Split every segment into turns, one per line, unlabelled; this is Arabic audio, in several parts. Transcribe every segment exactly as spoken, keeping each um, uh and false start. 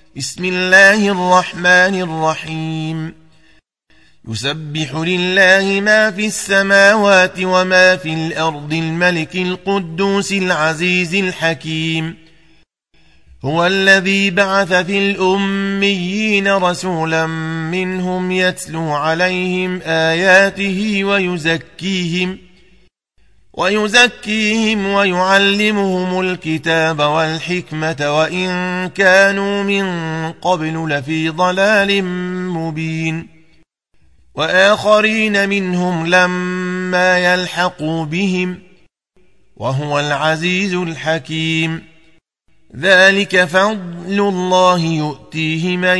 بسم الله الرحمن الرحيم يسبح لله ما في السماوات وما في الأرض الملك القدوس العزيز الحكيم هو الذي بعث في الأميين رسولا منهم يتلو عليهم آياته ويزكيهم ويزكيهم ويعلمهم الكتاب والحكمة وإن كانوا من قبل لفي ضلال مبين وآخرين منهم لما يلحقوا بهم وهو العزيز الحكيم ذلك فضل الله يؤتيه من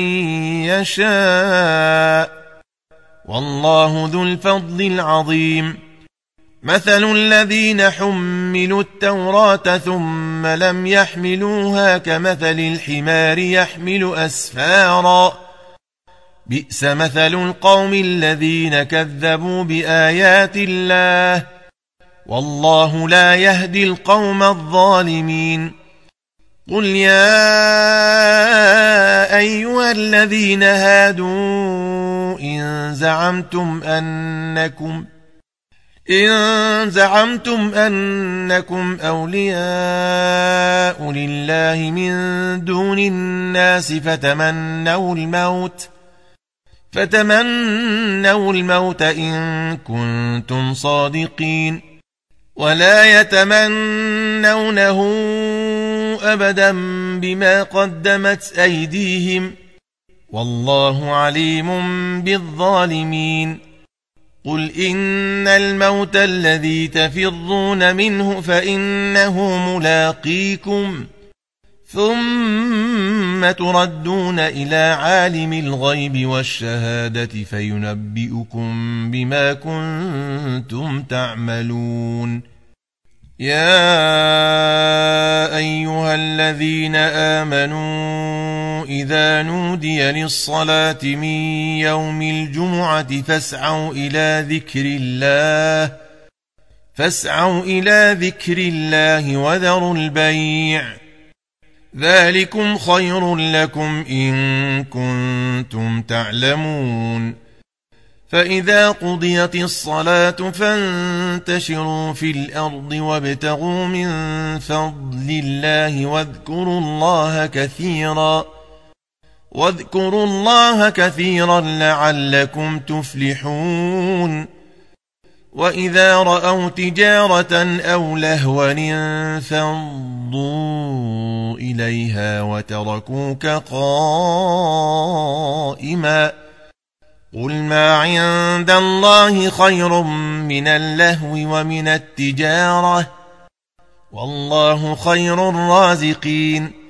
يشاء والله ذو الفضل العظيم مثل الذين حملوا التوراة ثم لم يحملوها كمثل الحمار يحمل أسفارا بئس مثل القوم الذين كذبوا بآيات الله والله لا يهدي القوم الظالمين قل يا أيها الذين هادوا إن زعمتم أنكم إن زعمتم أنكم أولياء لله من دون الناس فتمنوا الموت فتمنوا الموت إن كنتم صادقين ولا يتمنونه أبدا بما قدمت أيديهم والله عليم بالظالمين قل إن الموت الذي تفرون منه فإنه ملاقيكم ثم تردون إلى عالم الغيب والشهادة فينبئكم بما كنتم تعملون يا أيها الذين آمنوا إذا نودي للصلاة من يوم الجمعة فاسعوا إلى ذكر الله فاسعوا إلى ذكر الله وذروا البيع ذلكم خير لكم إن كنتم تعلمون فإذا قضيت الصلاة فانتشروا في الأرض وابتغوا من فضل الله واذكروا الله كثيرا واذكروا الله كثيرا لعلكم تفلحون وإذا رأوا تجارة أو لهوا انفضوا إليها وتركوك قائما قل ما عند الله خير من اللهو ومن التجارة والله خير الرازقين